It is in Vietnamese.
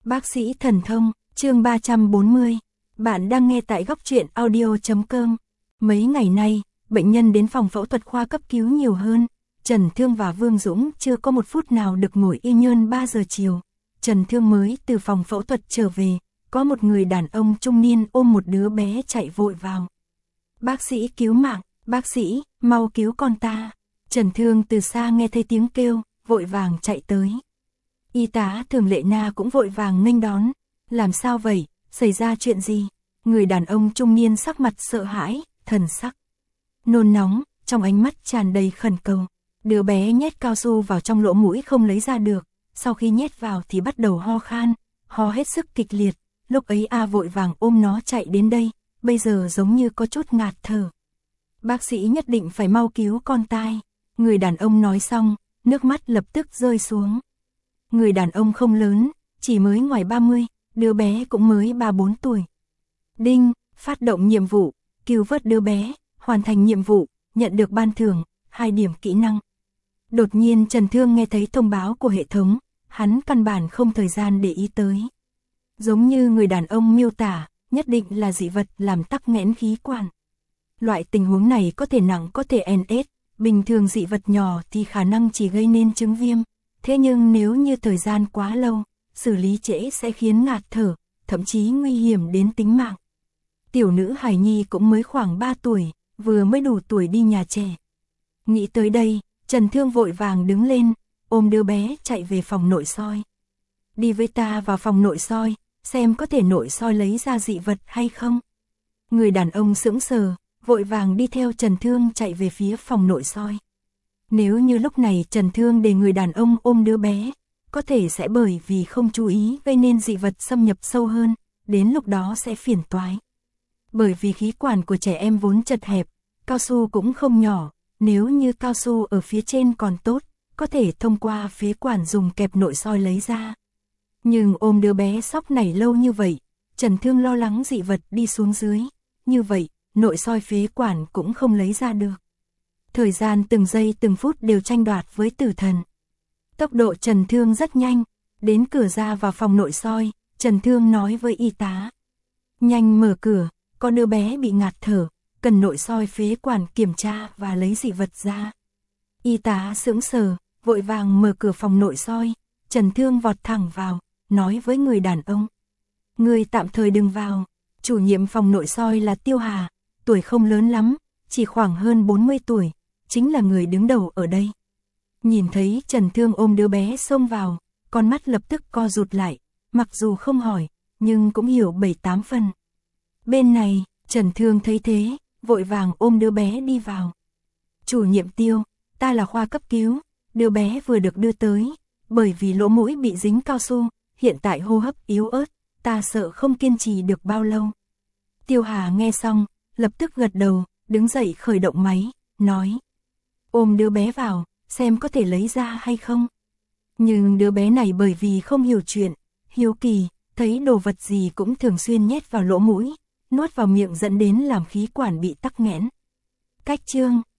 Bác sĩ thần thông, chương 340. Bạn đang nghe tại góc truyện audio.com. Mấy ngày nay, bệnh nhân đến phòng phẫu thuật khoa cấp cứu nhiều hơn. Trần Thương và Vương Dũng chưa có một phút nào được ngồi yên nhơn 3 giờ chiều. Trần Thương mới từ phòng phẫu thuật trở về, có một người đàn ông trung niên ôm một đứa bé chạy vội vào. Bác sĩ cứu mạng, bác sĩ, mau cứu con ta. Trần Thương từ xa nghe thấy tiếng kêu, vội vàng chạy tới. Y tá Thường Lệ Na cũng vội vàng nghênh đón. Làm sao vậy, xảy ra chuyện gì? Người đàn ông trung niên sắc mặt sợ hãi, thần sắc nôn nóng, trong ánh mắt tràn đầy khẩn cầu. Đứa bé nhét cao su vào trong lỗ mũi không lấy ra được, sau khi nhét vào thì bắt đầu ho khan, ho hết sức kịch liệt. Lúc ấy A vội vàng ôm nó chạy đến đây, bây giờ giống như có chút ngạt thở. Bác sĩ nhất định phải mau cứu con tai. Người đàn ông nói xong, nước mắt lập tức rơi xuống. Người đàn ông không lớn, chỉ mới ngoài 30, đứa bé cũng mới 3-4 tuổi. Đinh, phát động nhiệm vụ, cứu vớt đứa bé, hoàn thành nhiệm vụ, nhận được ban thưởng, 2 điểm kỹ năng. Đột nhiên Trần Thương nghe thấy thông báo của hệ thống, hắn căn bản không thời gian để ý tới. Giống như người đàn ông miêu tả, nhất định là dị vật làm tắc nghẽn khí quản. Loại tình huống này có thể nặng có thể NS, bình thường dị vật nhỏ thì khả năng chỉ gây nên chứng viêm. Thế nhưng nếu như thời gian quá lâu, xử lý trễ sẽ khiến ngạt thở, thậm chí nguy hiểm đến tính mạng. Tiểu nữ hài nhi cũng mới khoảng 3 tuổi, vừa mới đủ tuổi đi nhà trẻ. Nghĩ tới đây, Trần Thương vội vàng đứng lên, ôm đứa bé chạy về phòng nội soi. Đi với ta vào phòng nội soi, xem có thể nội soi lấy ra dị vật hay không. Người đàn ông sững sờ, vội vàng đi theo Trần Thương chạy về phía phòng nội soi. Nếu như lúc này Trần Thương để người đàn ông ôm đứa bé, có thể sẽ bởi vì không chú ý gây nên dị vật xâm nhập sâu hơn, đến lúc đó sẽ phiền toái. Bởi vì khí quản của trẻ em vốn chật hẹp, cao su cũng không nhỏ, nếu như cao su ở phía trên còn tốt, có thể thông qua phế quản dùng kẹp nội soi lấy ra. Nhưng ôm đứa bé sóc nảy lâu như vậy, Trần Thương lo lắng dị vật đi xuống dưới, như vậy, nội soi phế quản cũng không lấy ra được. Thời gian từng giây từng phút đều tranh đoạt với tử thần. Tốc độ Trần Thương rất nhanh, đến cửa ra vào phòng nội soi, Trần Thương nói với y tá. Nhanh mở cửa, có đứa bé bị ngạt thở, cần nội soi phế quản kiểm tra và lấy dị vật ra. Y tá sững sờ, vội vàng mở cửa phòng nội soi, Trần Thương vọt thẳng vào, nói với người đàn ông. Người tạm thời đừng vào, chủ nhiệm phòng nội soi là Tiêu Hà, tuổi không lớn lắm, chỉ khoảng hơn 40 tuổi, chính là người đứng đầu ở đây. Nhìn thấy Trần Thương ôm đứa bé xông vào, con mắt lập tức co rụt lại, mặc dù không hỏi, nhưng cũng hiểu 7-8 phần. Bên này, Trần Thương thấy thế, vội vàng ôm đứa bé đi vào. Chủ nhiệm Tiêu, ta là khoa cấp cứu, đứa bé vừa được đưa tới, bởi vì lỗ mũi bị dính cao su, hiện tại hô hấp yếu ớt, ta sợ không kiên trì được bao lâu. Tiêu Hà nghe xong, lập tức gật đầu, đứng dậy khởi động máy, nói. Ôm đứa bé vào, xem có thể lấy ra hay không. Nhưng đứa bé này bởi vì không hiểu chuyện, hiếu kỳ, thấy đồ vật gì cũng thường xuyên nhét vào lỗ mũi, nuốt vào miệng dẫn đến làm khí quản bị tắc nghẽn. Cách chương